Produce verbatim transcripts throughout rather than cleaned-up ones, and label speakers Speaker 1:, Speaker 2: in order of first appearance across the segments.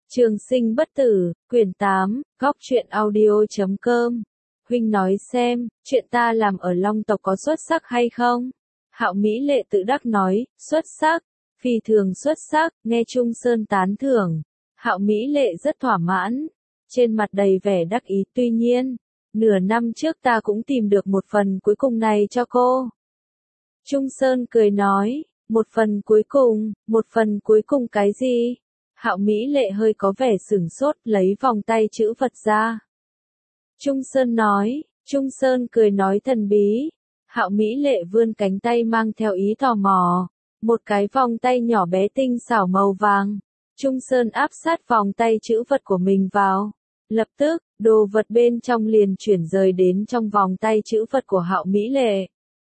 Speaker 1: Trường sinh bất tử, quyển tám, góc truyện audio chấm com. Huynh nói xem, chuyện ta làm ở Long tộc có xuất sắc hay không? Hạo Mỹ Lệ tự đắc nói, xuất sắc, phi thường xuất sắc, nghe Trung Sơn tán thưởng. Hạo Mỹ Lệ rất thỏa mãn, trên mặt đầy vẻ đắc ý. Tuy nhiên, nửa năm trước ta cũng tìm được một phần cuối cùng này cho cô. Trung Sơn cười nói, một phần cuối cùng, một phần cuối cùng cái gì? Hạo Mỹ Lệ hơi có vẻ sửng sốt, lấy vòng tay chữ vật ra. Trung Sơn nói, Trung Sơn cười nói thần bí. Hạo Mỹ Lệ vươn cánh tay mang theo ý tò mò. Một cái vòng tay nhỏ bé tinh xảo màu vàng. Trung Sơn áp sát vòng tay chữ vật của mình vào. Lập tức, đồ vật bên trong liền chuyển rời đến trong vòng tay chữ vật của Hạo Mỹ Lệ.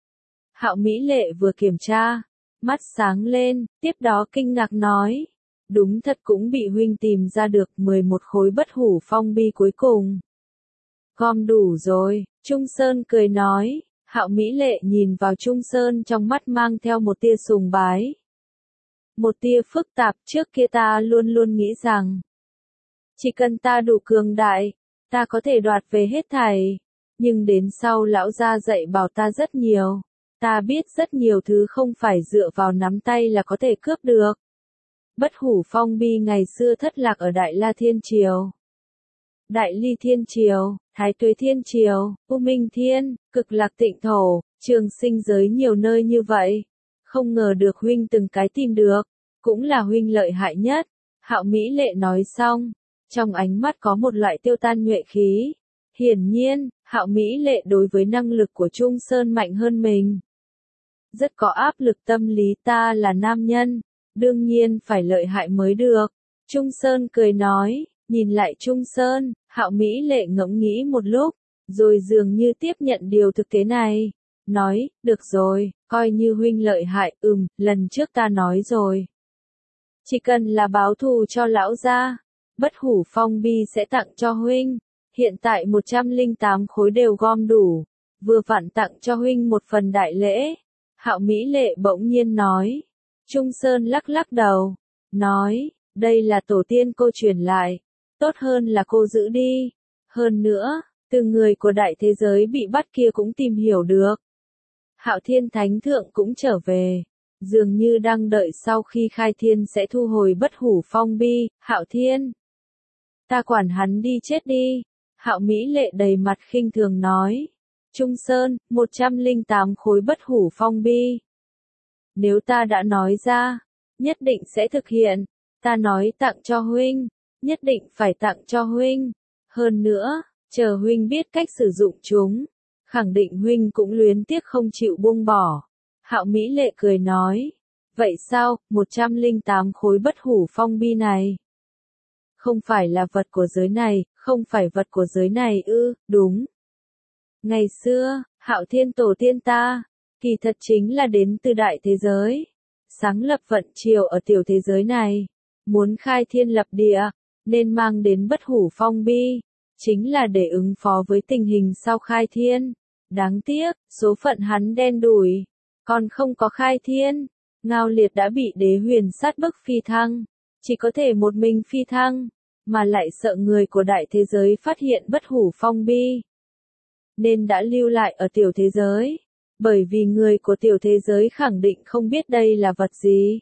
Speaker 1: Hạo Mỹ Lệ vừa kiểm tra, mắt sáng lên, tiếp đó kinh ngạc nói. Đúng thật cũng bị huynh tìm ra được mười một khối bất hủ phong bi cuối cùng. Gom đủ rồi, Trung Sơn cười nói. Hạo Mỹ Lệ nhìn vào Trung Sơn trong mắt mang theo một tia sùng bái. Một tia phức tạp. Trước kia ta luôn luôn nghĩ rằng, chỉ cần ta đủ cường đại, ta có thể đoạt về hết thảy. Nhưng đến sau lão gia dạy bảo ta rất nhiều. Ta biết rất nhiều thứ không phải dựa vào nắm tay là có thể cướp được. Bất hủ phong bi ngày xưa thất lạc ở Đại La Thiên Triều, Đại Ly Thiên Triều, Thái Tuế Thiên Triều, U Minh Thiên, Cực Lạc Tịnh Thổ, Trường Sinh giới nhiều nơi như vậy. Không ngờ được huynh từng cái tìm được, cũng là huynh lợi hại nhất. Hạo Mỹ Lệ nói xong, trong ánh mắt có một loại tiêu tan nhuệ khí. Hiển nhiên, Hạo Mỹ Lệ đối với năng lực của Trung Sơn mạnh hơn mình. Rất có áp lực tâm lý. Ta là nam nhân, đương nhiên phải lợi hại mới được. Trung Sơn cười nói, nhìn lại Trung Sơn, Hạo Mỹ Lệ ngẫm nghĩ một lúc, rồi dường như tiếp nhận điều thực tế này. Nói, được rồi, coi như huynh lợi hại. Ừm, lần trước ta nói rồi. Chỉ cần là báo thù cho lão gia, bất hủ phong bi sẽ tặng cho huynh. Hiện tại một trăm lẻ tám khối đều gom đủ, vừa vặn tặng cho huynh một phần đại lễ. Hạo Mỹ Lệ bỗng nhiên nói. Trung Sơn lắc lắc đầu, nói, đây là tổ tiên cô truyền lại, tốt hơn là cô giữ đi. Hơn nữa, từ người của đại thế giới bị bắt kia cũng tìm hiểu được. Hạo Thiên Thánh Thượng cũng trở về, dường như đang đợi sau khi khai thiên sẽ thu hồi bất hủ phong bi. Hạo Thiên, ta quản hắn đi chết đi. Hạo Mỹ Lệ đầy mặt khinh thường nói. Trung Sơn, một trăm lẻ tám khối bất hủ phong bi. Nếu ta đã nói ra, nhất định sẽ thực hiện. Ta nói tặng cho huynh, nhất định phải tặng cho huynh. Hơn nữa, chờ huynh biết cách sử dụng chúng, khẳng định huynh cũng luyến tiếc không chịu buông bỏ. Hạo Mỹ Lệ cười nói. Vậy sao, một trăm lẻ tám khối bất hủ phong bi này không phải là vật của giới này? Không phải vật của giới này ư? Đúng. Ngày xưa, Hạo Thiên tổ tiên ta, kỳ thật chính là đến từ đại thế giới, sáng lập vận triều ở tiểu thế giới này, muốn khai thiên lập địa, nên mang đến bất hủ phong bi, chính là để ứng phó với tình hình sau khai thiên. Đáng tiếc, số phận hắn đen đủi, còn không có khai thiên, Ngao Liệt đã bị Đế Huyền sát bức phi thăng, chỉ có thể một mình phi thăng, mà lại sợ người của đại thế giới phát hiện bất hủ phong bi, nên đã lưu lại ở tiểu thế giới. Bởi vì người của tiểu thế giới khẳng định không biết đây là vật gì.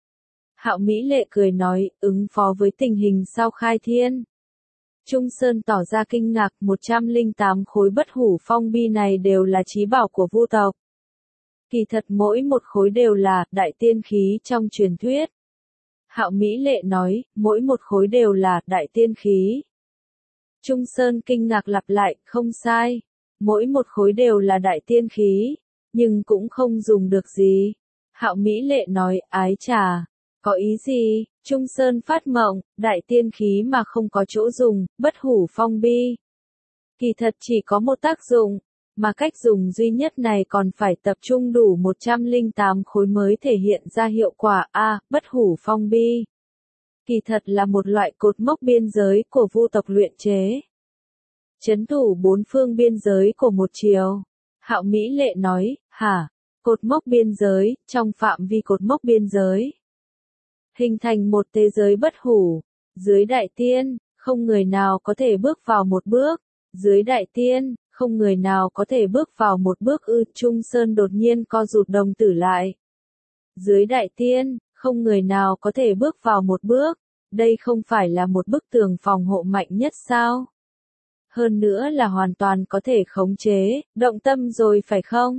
Speaker 1: Hạo Mỹ Lệ cười nói, ứng phó với tình hình sau khai thiên. Trung Sơn tỏ ra kinh ngạc. Một trăm lẻ tám khối bất hủ phong bi này đều là chí bảo của Vu tộc. Kỳ thật mỗi một khối đều là đại tiên khí trong truyền thuyết. Hạo Mỹ Lệ nói, mỗi một khối đều là đại tiên khí. Trung Sơn kinh ngạc lặp lại, không sai. Mỗi một khối đều là đại tiên khí, nhưng cũng không dùng được gì. Hạo Mỹ Lệ nói, ái chà, có ý gì? Trung Sơn phát mộng, đại tiên khí mà không có chỗ dùng, bất hủ phong bi. Kỳ thật chỉ có một tác dụng, mà cách dùng duy nhất này còn phải tập trung đủ một trăm lẻ tám khối mới thể hiện ra hiệu quả. A, à, bất hủ phong bi. Kỳ thật là một loại cột mốc biên giới của Vu tộc luyện chế. Trấn thủ bốn phương biên giới của một triều. Hạo Mỹ Lệ nói, hả? Cột mốc biên giới, trong phạm vi cột mốc biên giới, hình thành một thế giới bất hủ. Dưới đại tiên, không người nào có thể bước vào một bước. Dưới đại tiên, không người nào có thể bước vào một bước ư. Trung Sơn đột nhiên co rụt đồng tử lại. Dưới đại tiên, không người nào có thể bước vào một bước. Đây không phải là một bức tường phòng hộ mạnh nhất sao? Hơn nữa là hoàn toàn có thể khống chế, động tâm rồi phải không?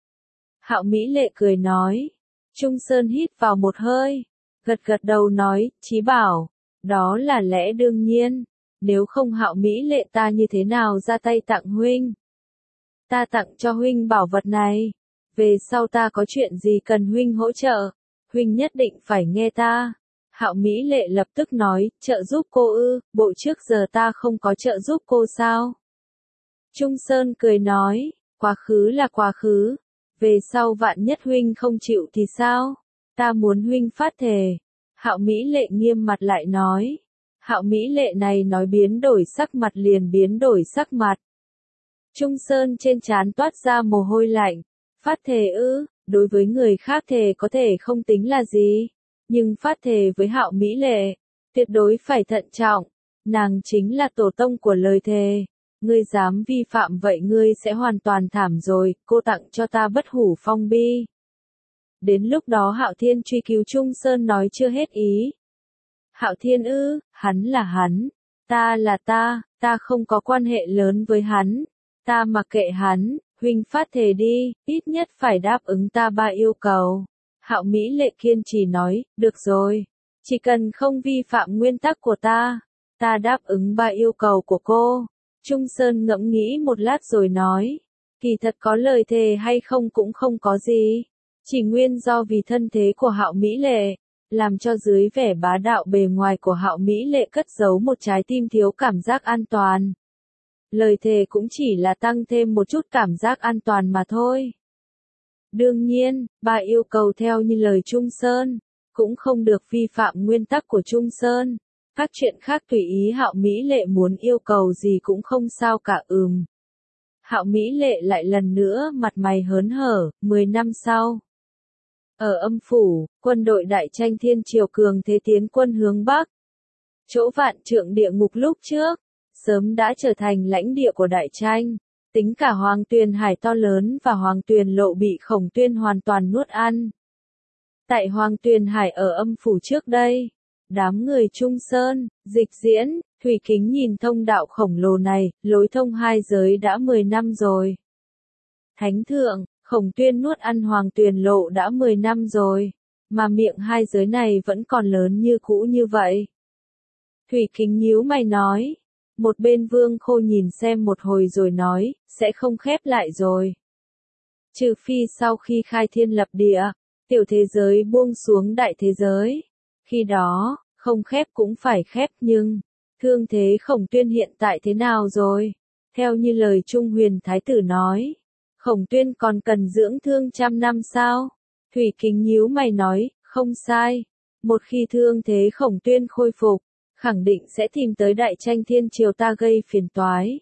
Speaker 1: Hạo Mỹ Lệ cười nói. Trung Sơn hít vào một hơi, gật gật đầu nói, Chí Bảo, đó là lẽ đương nhiên, nếu không Hạo Mỹ Lệ ta như thế nào ra tay tặng huynh? Ta tặng cho huynh bảo vật này, về sau ta có chuyện gì cần huynh hỗ trợ, huynh nhất định phải nghe ta. Hạo Mỹ Lệ lập tức nói, trợ giúp cô ư, bộ trước giờ ta không có trợ giúp cô sao? Trung Sơn cười nói, quá khứ là quá khứ, về sau vạn nhất huynh không chịu thì sao? Ta muốn huynh phát thề. Hạo Mỹ Lệ nghiêm mặt lại nói. Hạo Mỹ Lệ này nói biến đổi sắc mặt liền biến đổi sắc mặt. Trung Sơn trên trán toát ra mồ hôi lạnh. Phát thề ư, đối với người khác thề có thể không tính là gì. Nhưng phát thề với Hạo Mỹ Lệ, tuyệt đối phải thận trọng. Nàng chính là tổ tông của lời thề. Ngươi dám vi phạm vậy ngươi sẽ hoàn toàn thảm rồi, cô tặng cho ta bất hủ phong bi. Đến lúc đó Hạo Thiên truy cứu Trung Sơn nói chưa hết ý. Hạo Thiên ư, hắn là hắn, ta là ta, ta không có quan hệ lớn với hắn, ta mặc kệ hắn, huynh phát thề đi, ít nhất phải đáp ứng ta ba yêu cầu. Hạo Mỹ Lệ kiên trì nói, được rồi, chỉ cần không vi phạm nguyên tắc của ta, ta đáp ứng ba yêu cầu của cô. Trung Sơn ngẫm nghĩ một lát rồi nói, kỳ thật có lời thề hay không cũng không có gì, chỉ nguyên do vì thân thế của Hạo Mỹ Lệ, làm cho dưới vẻ bá đạo bề ngoài của Hạo Mỹ Lệ cất giấu một trái tim thiếu cảm giác an toàn. Lời thề cũng chỉ là tăng thêm một chút cảm giác an toàn mà thôi. Đương nhiên, ba yêu cầu theo như lời Trung Sơn, cũng không được vi phạm nguyên tắc của Trung Sơn. Các chuyện khác tùy ý Hạo Mỹ Lệ muốn yêu cầu gì cũng không sao cả ừm. Hạo Mỹ Lệ lại lần nữa mặt mày hớn hở, mười năm sau. Ở âm phủ, quân đội đại tranh thiên triều cường thế tiến quân hướng Bắc. Chỗ vạn trượng địa ngục lúc trước, sớm đã trở thành lãnh địa của đại tranh. Tính cả Hoàng Tuyền Hải to lớn và Hoàng Tuyền Lộ bị Khổng Tuyên hoàn toàn nuốt ăn. Tại Hoàng Tuyền Hải ở âm phủ trước đây, đám người Trung Sơn, Dịch Diễn, Thủy Kính nhìn thông đạo khổng lồ này, lối thông hai giới đã mười năm rồi. Thánh thượng, Khổng Tuyên nuốt ăn Hoàng Tuyền Lộ đã mười năm rồi, mà miệng hai giới này vẫn còn lớn như cũ như vậy. Thủy Kính nhíu mày nói. Một bên Vương Khô nhìn xem một hồi rồi nói, sẽ không khép lại rồi. Trừ phi sau khi khai thiên lập địa, tiểu thế giới buông xuống đại thế giới. Khi đó, không khép cũng phải khép nhưng, thương thế Khổng Tuyên hiện tại thế nào rồi? Theo như lời Trung Huyền Thái tử nói, Khổng Tuyên còn cần dưỡng thương trăm năm sao? Thủy Kính nhíu mày nói, không sai. Một khi thương thế Khổng Tuyên khôi phục, khẳng định sẽ tìm tới đại tranh thiên triều ta gây phiền toái.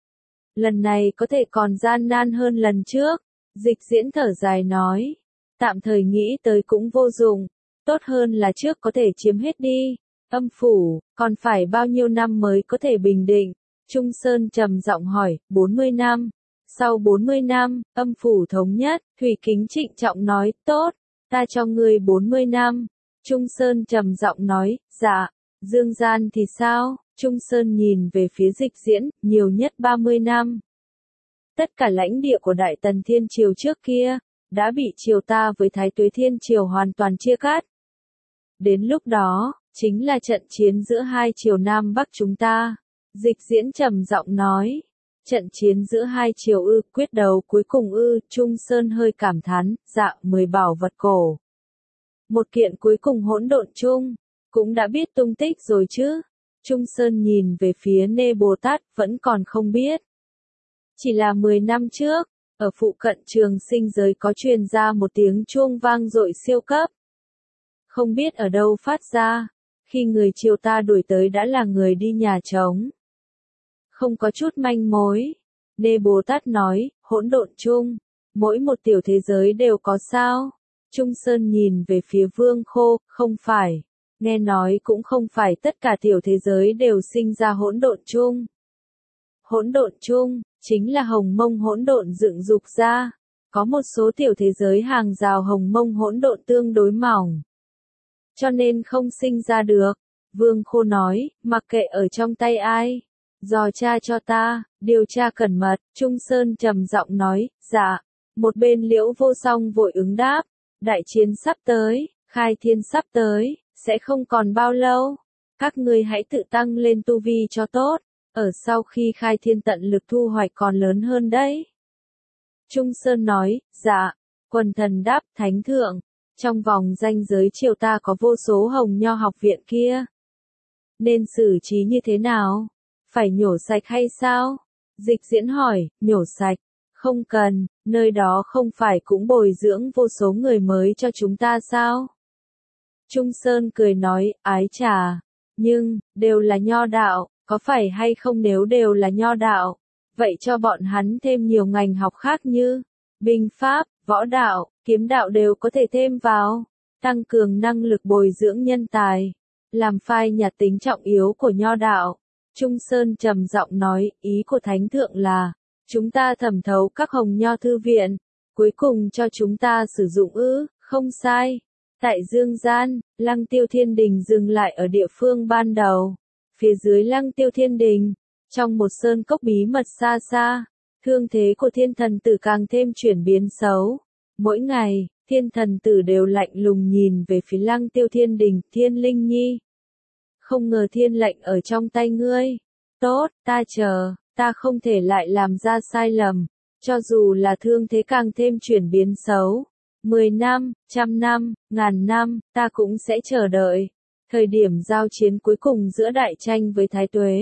Speaker 1: Lần này có thể còn gian nan hơn lần trước. Dịch Diễn thở dài nói, tạm thời nghĩ tới cũng vô dụng, tốt hơn là trước có thể chiếm hết đi. Âm phủ, còn phải bao nhiêu năm mới có thể bình định? Trung Sơn trầm giọng hỏi, bốn mươi năm. Sau bốn mươi năm, âm phủ thống nhất, Thủy Kính trịnh trọng nói, tốt, ta cho ngươi bốn mươi năm. Trung Sơn trầm giọng nói, dạ. Dương gian thì sao? Trung Sơn nhìn về phía Dịch Diễn, nhiều nhất ba mươi năm. Tất cả lãnh địa của Đại Tần Thiên Triều trước kia, đã bị triều ta với Thái Tuế Thiên Triều hoàn toàn chia cắt. Đến lúc đó, chính là trận chiến giữa hai triều Nam Bắc chúng ta. Dịch Diễn trầm giọng nói. Trận chiến giữa hai triều ư, quyết đấu cuối cùng ư, Trung Sơn hơi cảm thán, dạ, mười bảo vật cổ. Một kiện cuối cùng hỗn độn chung. Cũng đã biết tung tích rồi chứ. Trung Sơn nhìn về phía Nê Bồ Tát, vẫn còn không biết. Chỉ là mười năm trước, ở phụ cận trường sinh giới có truyền ra một tiếng chuông vang dội siêu cấp. Không biết ở đâu phát ra, khi người triều ta đuổi tới đã là người đi nhà trống. Không có chút manh mối. Nê Bồ Tát nói, hỗn độn chung, mỗi một tiểu thế giới đều có sao. Trung Sơn nhìn về phía Vương Khô, không phải. Nghe nói cũng không phải tất cả tiểu thế giới đều sinh ra hỗn độn chung. Hỗn độn chung, chính là hồng mông hỗn độn dựng dục ra. Có một số tiểu thế giới hàng rào hồng mông hỗn độn tương đối mỏng. Cho nên không sinh ra được. Vương Khô nói, mặc kệ ở trong tay ai. Dò tra cho ta, điều tra cẩn mật, Trung Sơn trầm giọng nói, dạ. Một bên Liễu Vô Song vội ứng đáp, đại chiến sắp tới, khai thiên sắp tới, sẽ không còn bao lâu. Các ngươi hãy tự tăng lên tu vi cho tốt, ở sau khi khai thiên tận lực thu hoạch còn lớn hơn đấy. Trung Sơn nói, dạ, quần thần đáp, thánh thượng, trong vòng ranh giới triều ta có vô số hồng nho học viện kia. Nên xử trí như thế nào? Phải nhổ sạch hay sao? Dịch Diễn hỏi, nhổ sạch, không cần, nơi đó không phải cũng bồi dưỡng vô số người mới cho chúng ta sao? Trung Sơn cười nói, ái trà, nhưng, đều là nho đạo, có phải hay không nếu đều là nho đạo, vậy cho bọn hắn thêm nhiều ngành học khác như, binh pháp, võ đạo, kiếm đạo đều có thể thêm vào, tăng cường năng lực bồi dưỡng nhân tài, làm phai nhạt tính trọng yếu của nho đạo. Trung Sơn trầm giọng nói, ý của Thánh Thượng là, chúng ta thẩm thấu các hồng nho thư viện, cuối cùng cho chúng ta sử dụng ư, không sai. Tại Dương Gian, Lăng Tiêu Thiên Đình dừng lại ở địa phương ban đầu. Phía dưới Lăng Tiêu Thiên Đình, trong một sơn cốc bí mật xa xa, thương thế của thiên thần tử càng thêm chuyển biến xấu. Mỗi ngày, thiên thần tử đều lạnh lùng nhìn về phía Lăng Tiêu Thiên Đình, Thiên Linh Nhi. Không ngờ thiên lệnh ở trong tay ngươi. Tốt, ta chờ, ta không thể lại làm ra sai lầm, cho dù là thương thế càng thêm chuyển biến xấu. Mười năm, trăm năm, ngàn năm, ta cũng sẽ chờ đợi. Thời điểm giao chiến cuối cùng giữa đại tranh với Thái Tuế.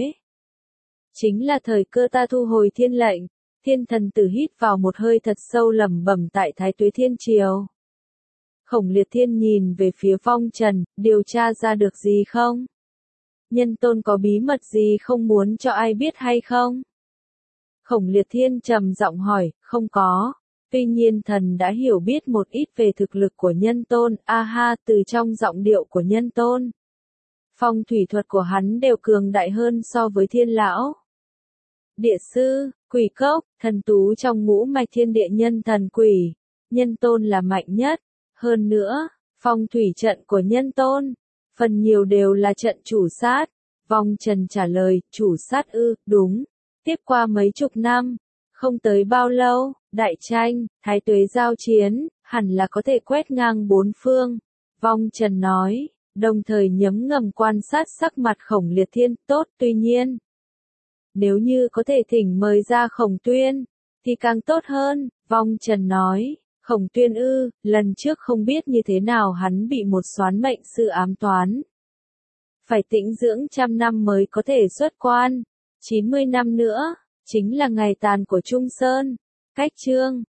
Speaker 1: Chính là thời cơ ta thu hồi thiên lệnh. Thiên thần tử hít vào một hơi thật sâu lẩm bẩm tại Thái Tuế Thiên Triều. Khổng Liệt Thiên nhìn về phía Vong Trần, điều tra ra được gì không? Nhân tôn có bí mật gì không muốn cho ai biết hay không? Khổng Liệt Thiên trầm giọng hỏi, không có. Tuy nhiên thần đã hiểu biết một ít về thực lực của nhân tôn, a ha, từ trong giọng điệu của nhân tôn. Phong thủy thuật của hắn đều cường đại hơn so với thiên lão. Địa sư, quỷ cốc, thần tú trong ngũ mạch thiên địa nhân thần quỷ. Nhân tôn là mạnh nhất. Hơn nữa, phong thủy trận của nhân tôn, phần nhiều đều là trận chủ sát. Vong Trần trả lời, chủ sát ư, đúng. Tiếp qua mấy chục năm, không tới bao lâu, đại tranh, Thái Tuế giao chiến, hẳn là có thể quét ngang bốn phương. Vong Trần nói, đồng thời nhấm ngầm quan sát sắc mặt Khổng Liệt Thiên, tốt, tuy nhiên. Nếu như có thể thỉnh mời ra Khổng Tuyên, thì càng tốt hơn, Vong Trần nói. Khổng Tuyên ư, lần trước không biết như thế nào hắn bị một soán mệnh sư ám toán. Phải tĩnh dưỡng trăm năm mới có thể xuất quan. chín mươi năm nữa, chính là ngày tàn của Trung Sơn. Cách chương